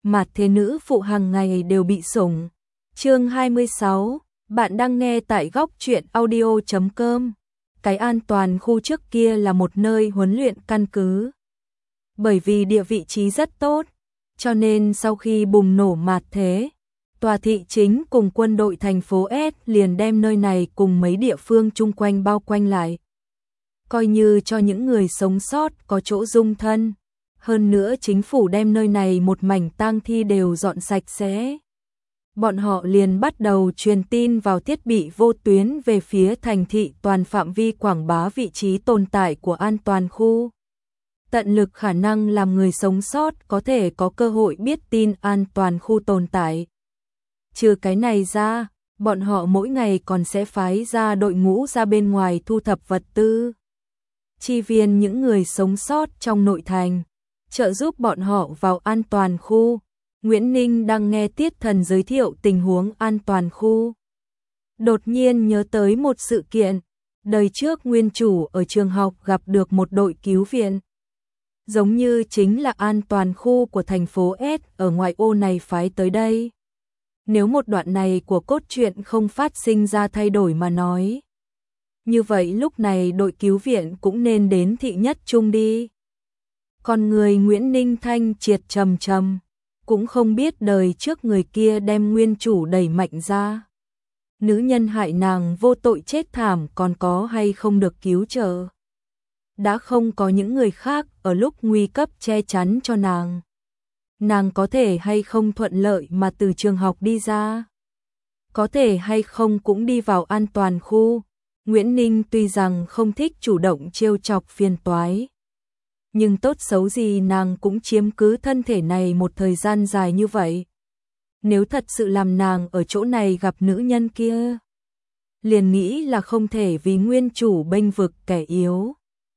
mà thế nữ phụ hàng ngày đều bị sủng. Chương 26, bạn đang nghe tại góc truyện audio.com. Cái an toàn khu trước kia là một nơi huấn luyện căn cứ. Bởi vì địa vị trí rất tốt, cho nên sau khi bùng nổ mạt thế, tòa thị chính cùng quân đội thành phố S liền đem nơi này cùng mấy địa phương chung quanh bao quanh lại. Coi như cho những người sống sót có chỗ dung thân. Hơn nữa chính phủ đem nơi này một mảnh tang thi đều dọn sạch sẽ. Bọn họ liền bắt đầu truyền tin vào thiết bị vô tuyến về phía thành thị toàn phạm vi quảng bá vị trí tồn tại của an toàn khu. Tận lực khả năng làm người sống sót có thể có cơ hội biết tin an toàn khu tồn tại. Trừ cái này ra, bọn họ mỗi ngày còn sẽ phái ra đội ngũ ra bên ngoài thu thập vật tư, chi viện những người sống sót trong nội thành, trợ giúp bọn họ vào an toàn khu. Nguyễn Ninh đang nghe Tiết Thần giới thiệu tình huống an toàn khu. Đột nhiên nhớ tới một sự kiện, đời trước nguyên chủ ở trường học gặp được một đội cứu viện. Giống như chính là an toàn khu của thành phố S ở ngoại ô này phái tới đây. Nếu một đoạn này của cốt truyện không phát sinh ra thay đổi mà nói, như vậy lúc này đội cứu viện cũng nên đến thị nhất trung đi. Còn người Nguyễn Ninh thanh triệt trầm trầm, cũng không biết đời trước người kia đem nguyên chủ đẩy mạnh ra. Nữ nhân hại nàng vô tội chết thảm còn có hay không được cứu trợ. Đã không có những người khác ở lúc nguy cấp che chắn cho nàng. Nàng có thể hay không thuận lợi mà từ trường học đi ra. Có thể hay không cũng đi vào an toàn khu. Nguyễn Ninh tuy rằng không thích chủ động trêu chọc phiền toái, nhưng tốt xấu gì nàng cũng chiếm cứ thân thể này một thời gian dài như vậy. Nếu thật sự làm nàng ở chỗ này gặp nữ nhân kia, liền nghĩ là không thể vì nguyên chủ bênh vực kẻ yếu,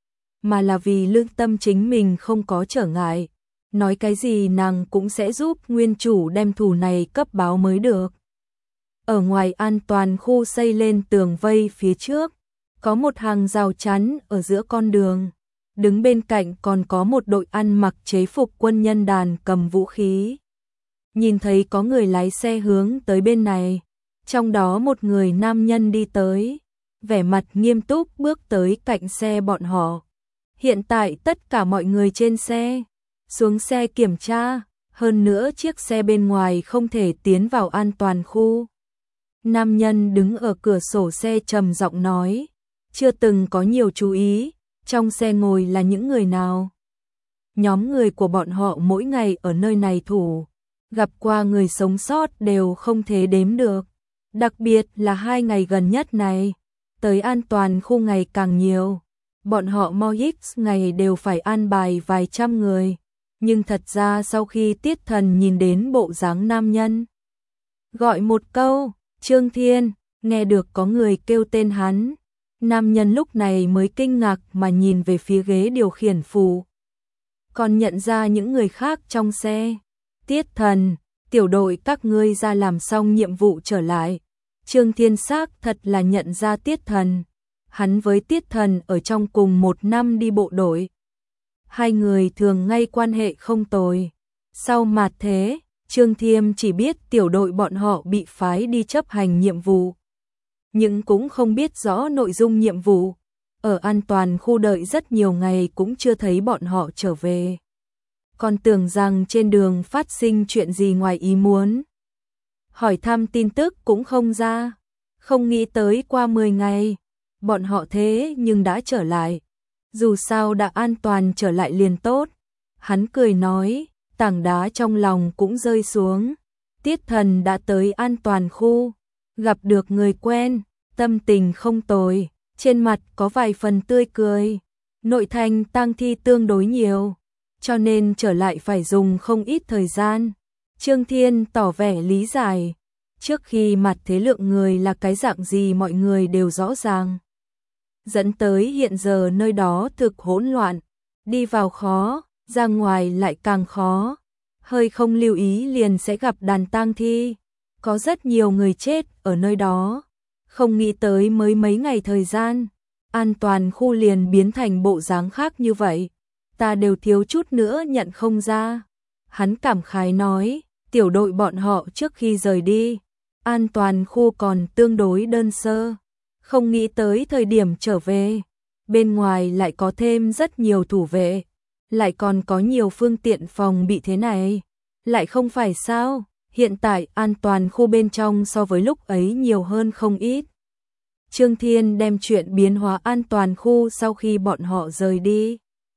mà là vì lương tâm chính mình không có trở ngại. Nói cái gì nàng cũng sẽ giúp nguyên chủ đem thù này cấp báo mới được. Ở ngoài an toàn khu xây lên tường vây phía trước, có một hàng rào chắn ở giữa con đường. Đứng bên cạnh còn có một đội ăn mặc chế phục quân nhân đàn cầm vũ khí. Nhìn thấy có người lái xe hướng tới bên này, trong đó một người nam nhân đi tới, vẻ mặt nghiêm túc bước tới cạnh xe bọn họ. Hiện tại tất cả mọi người trên xe, xuống xe kiểm tra, hơn nữa chiếc xe bên ngoài không thể tiến vào an toàn khu. Nam nhân đứng ở cửa sổ xe trầm giọng nói, chưa từng có nhiều chú ý. Trong xe ngồi là những người nào? Nhóm người của bọn họ mỗi ngày ở nơi này thủ, gặp qua người sống sót đều không thể đếm được. Đặc biệt là 2 ngày gần nhất này, tới an toàn khu ngày càng nhiều. Bọn họ mỗi ngày đều phải an bài vài trăm người. Nhưng thật ra sau khi Tiết Thần nhìn đến bộ dáng nam nhân, gọi một câu, Trương Thiên, nghe được có người kêu tên hắn. Nam nhân lúc này mới kinh ngạc mà nhìn về phía ghế điều khiển phụ. Còn nhận ra những người khác trong xe. Tiết Thần, tiểu đội các ngươi ra làm xong nhiệm vụ trở lại. Trương Thiên xác thật là nhận ra Tiết Thần. Hắn với Tiết Thần ở trong cùng một năm đi bộ đội. Hai người thường ngay quan hệ không tồi. Sau mạt thế, Trương Thiêm chỉ biết tiểu đội bọn họ bị phái đi chấp hành nhiệm vụ, nhưng cũng không biết rõ nội dung nhiệm vụ. Ở an toàn khu đợi rất nhiều ngày cũng chưa thấy bọn họ trở về. Còn tưởng rằng trên đường phát sinh chuyện gì ngoài ý muốn. Hỏi thăm tin tức cũng không ra. Không nghĩ tới qua 10 ngày, bọn họ thế nhưng đã trở lại. Dù sao đã an toàn trở lại liền tốt. Hắn cười nói, tảng đá trong lòng cũng rơi xuống. Tiết Thần đã tới an toàn khu, gặp được người quen, tâm tình không tồi, trên mặt có vài phần tươi cười. Nội thành tang thi tương đối nhiều, cho nên trở lại phải dùng không ít thời gian. Trương Thiên tỏ vẻ lý giải, trước khi mặt thế lượng người là cái dạng gì mọi người đều rõ ràng. Dẫn tới hiện giờ nơi đó thực hỗn loạn, đi vào khó, ra ngoài lại càng khó. Hơi không lưu ý liền sẽ gặp đàn tang thi, có rất nhiều người chết ở nơi đó. Không nghĩ tới mới mấy ngày thời gian, an toàn khu liền biến thành bộ dáng khác như vậy. Ta đều thiếu chút nữa nhận không ra. Hắn cảm khái nói, tiểu đội bọn họ trước khi rời đi, an toàn khu còn tương đối đơn sơ, không nghĩ tới thời điểm trở về, bên ngoài lại có thêm rất nhiều thủ vệ, lại còn có nhiều phương tiện phòng bị thế này, lại không phải sao, hiện tại an toàn khu bên trong so với lúc ấy nhiều hơn không ít. Trương Thiên đem chuyện biến hóa an toàn khu sau khi bọn họ rời đi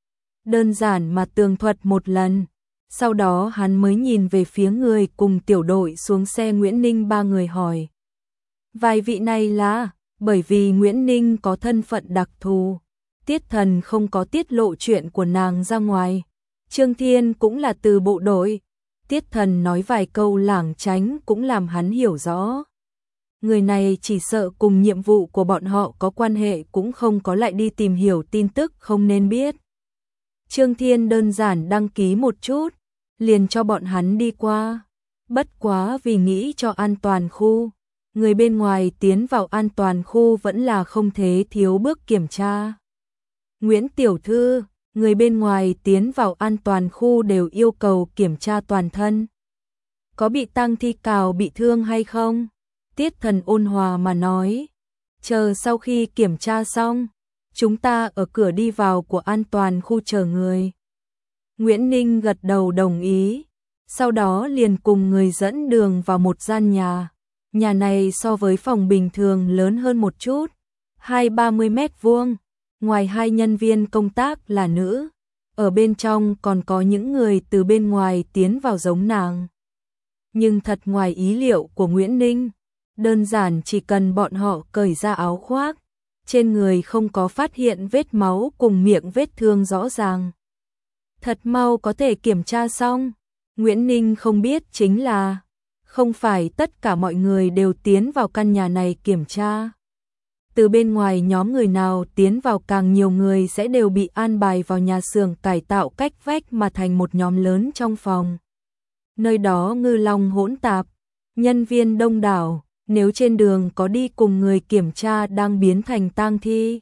đơn giản mà tường thuật một lần, sau đó hắn mới nhìn về phía người cùng tiểu đội xuống xe Nguyễn Ninh ba người hỏi. Vài vị này là, bởi vì Nguyễn Ninh có thân phận đặc thù, Tiết Thần không có tiết lộ chuyện của nàng ra ngoài. Trương Thiên cũng là từ bộ đội, Tiết Thần nói vài câu lảng tránh cũng làm hắn hiểu rõ. Người này chỉ sợ cùng nhiệm vụ của bọn họ có quan hệ cũng không có lại đi tìm hiểu tin tức không nên biết. Trương Thiên đơn giản đăng ký một chút, liền cho bọn hắn đi qua. Bất quá vì nghĩ cho an toàn khu, người bên ngoài tiến vào an toàn khu vẫn là không thể thiếu bước kiểm tra. Nguyễn Tiểu Thư, người bên ngoài tiến vào an toàn khu đều yêu cầu kiểm tra toàn thân. Có bị tang thi cào bị thương hay không? Tiết Thần ôn hòa mà nói. Chờ sau khi kiểm tra xong, chúng ta ở cửa đi vào của an toàn khu chờ người. Nguyễn Ninh gật đầu đồng ý, sau đó liền cùng người dẫn đường vào một gian nhà. Nhà này so với phòng bình thường lớn hơn một chút, 20-30 mét vuông. Ngoài hai nhân viên công tác là nữ, ở bên trong còn có những người từ bên ngoài tiến vào giống nàng. Nhưng thật ngoài ý liệu của Nguyễn Ninh, đơn giản chỉ cần bọn họ cởi ra áo khoác, trên người không có phát hiện vết máu cùng miệng vết thương rõ ràng. Thật mau có thể kiểm tra xong. Nguyễn Ninh không biết chính là, không phải tất cả mọi người đều tiến vào căn nhà này kiểm tra. Từ bên ngoài nhóm người nào tiến vào càng nhiều người sẽ đều bị an bài vào nhà xưởng cải tạo cách vách mà thành một nhóm lớn trong phòng. Nơi đó ngư long hỗn tạp, nhân viên đông đảo, nếu trên đường có đi cùng người kiểm tra đang biến thành tang thi,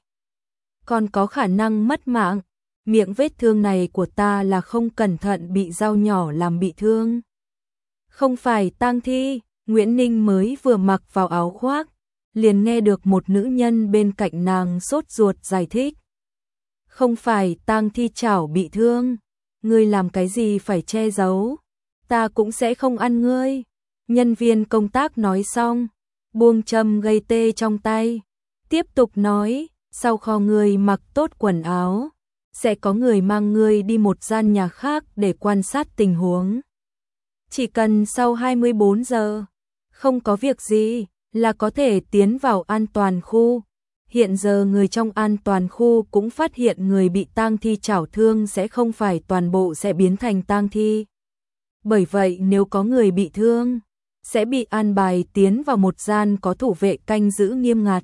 còn có khả năng mất mạng. Miệng vết thương này của ta là không cẩn thận bị dao nhỏ làm bị thương. Không phải tang thi, Nguyễn Ninh mới vừa mặc vào áo khoác, liền nghe được một nữ nhân bên cạnh nàng sốt ruột giải thích. Không phải tang thi chảo bị thương, ngươi làm cái gì phải che giấu, ta cũng sẽ không ăn ngươi. Nhân viên công tác nói xong, buông châm gây tê trong tay, tiếp tục nói, sau kho ngươi mặc tốt quần áo, sẽ có người mang ngươi đi một gian nhà khác để quan sát tình huống. Chỉ cần sau 24 giờ, không có việc gì, là có thể tiến vào an toàn khu. Hiện giờ người trong an toàn khu cũng phát hiện người bị tang thi chảo thương sẽ không phải toàn bộ sẽ biến thành tang thi. Bởi vậy nếu có người bị thương, sẽ bị an bài tiến vào một gian có thủ vệ canh giữ nghiêm ngặt.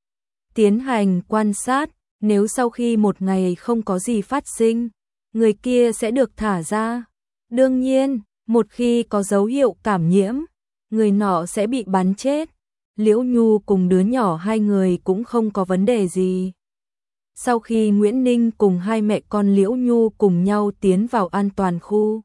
Tiến hành quan sát, nếu sau khi một ngày không có gì phát sinh, người kia sẽ được thả ra. Đương nhiên, một khi có dấu hiệu cảm nhiễm, người nọ sẽ bị bắn chết. Liễu Nhu cùng đứa nhỏ hai người cũng không có vấn đề gì. Sau khi Nguyễn Ninh cùng hai mẹ con Liễu Nhu cùng nhau tiến vào an toàn khu,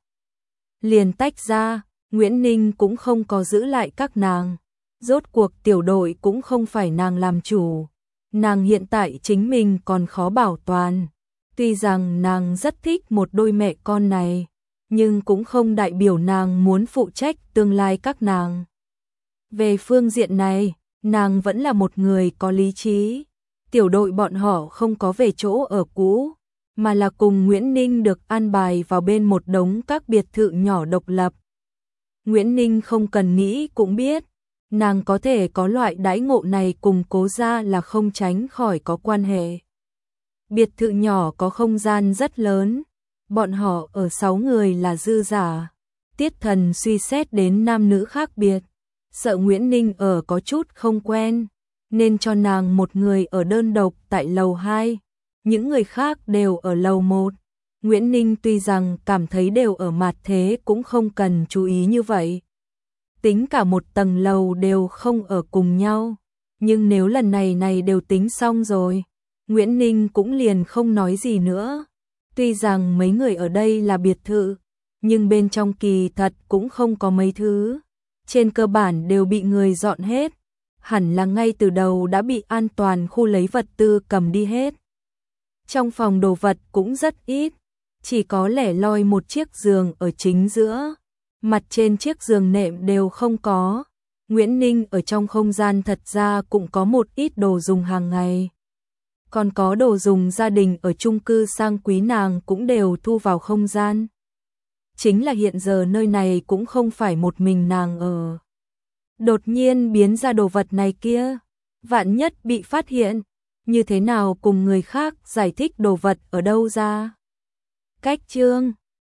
liền tách ra, Nguyễn Ninh cũng không có giữ lại các nàng. Rốt cuộc tiểu đội cũng không phải nàng làm chủ. Nàng hiện tại chính mình còn khó bảo toàn. Tuy rằng nàng rất thích một đôi mẹ con này, nhưng cũng không đại biểu nàng muốn phụ trách tương lai các nàng. Về phương diện này, nàng vẫn là một người có lý trí. Tiểu đội bọn họ không có về chỗ ở cũ, mà là cùng Nguyễn Ninh được an bài vào bên một đống các biệt thự nhỏ độc lập. Nguyễn Ninh không cần nghĩ cũng biết, nàng có thể có loại đãi ngộ này cùng Cố gia là không tránh khỏi có quan hệ. Biệt thự nhỏ có không gian rất lớn, bọn họ ở 6 người là dư giả. Tiết Thần suy xét đến nam nữ khác biệt, sợ Nguyễn Ninh ở có chút không quen, nên cho nàng một người ở đơn độc tại lầu 2, những người khác đều ở lầu 1. Nguyễn Ninh tuy rằng cảm thấy đều ở mặt thế cũng không cần chú ý như vậy. Tính cả một tầng lầu đều không ở cùng nhau, nhưng nếu lần này đều tính xong rồi, Nguyễn Ninh cũng liền không nói gì nữa. Tuy rằng mấy người ở đây là biệt thự, nhưng bên trong kỳ thật cũng không có mấy thứ. Trên cơ bản đều bị người dọn hết, hẳn là ngay từ đầu đã bị an toàn khu lấy vật tư cầm đi hết. Trong phòng đồ vật cũng rất ít, chỉ có lẻ loi một chiếc giường ở chính giữa, mặt trên chiếc giường nệm đều không có. Nguyễn Ninh ở trong không gian thật ra cũng có một ít đồ dùng hàng ngày. Còn có đồ dùng gia đình ở chung cư sang quý nàng cũng đều thu vào không gian. Chính là hiện giờ nơi này cũng không phải một mình nàng ở. Đột nhiên biến ra đồ vật này kia, vạn nhất bị phát hiện, như thế nào cùng người khác giải thích đồ vật ở đâu ra. Cách chương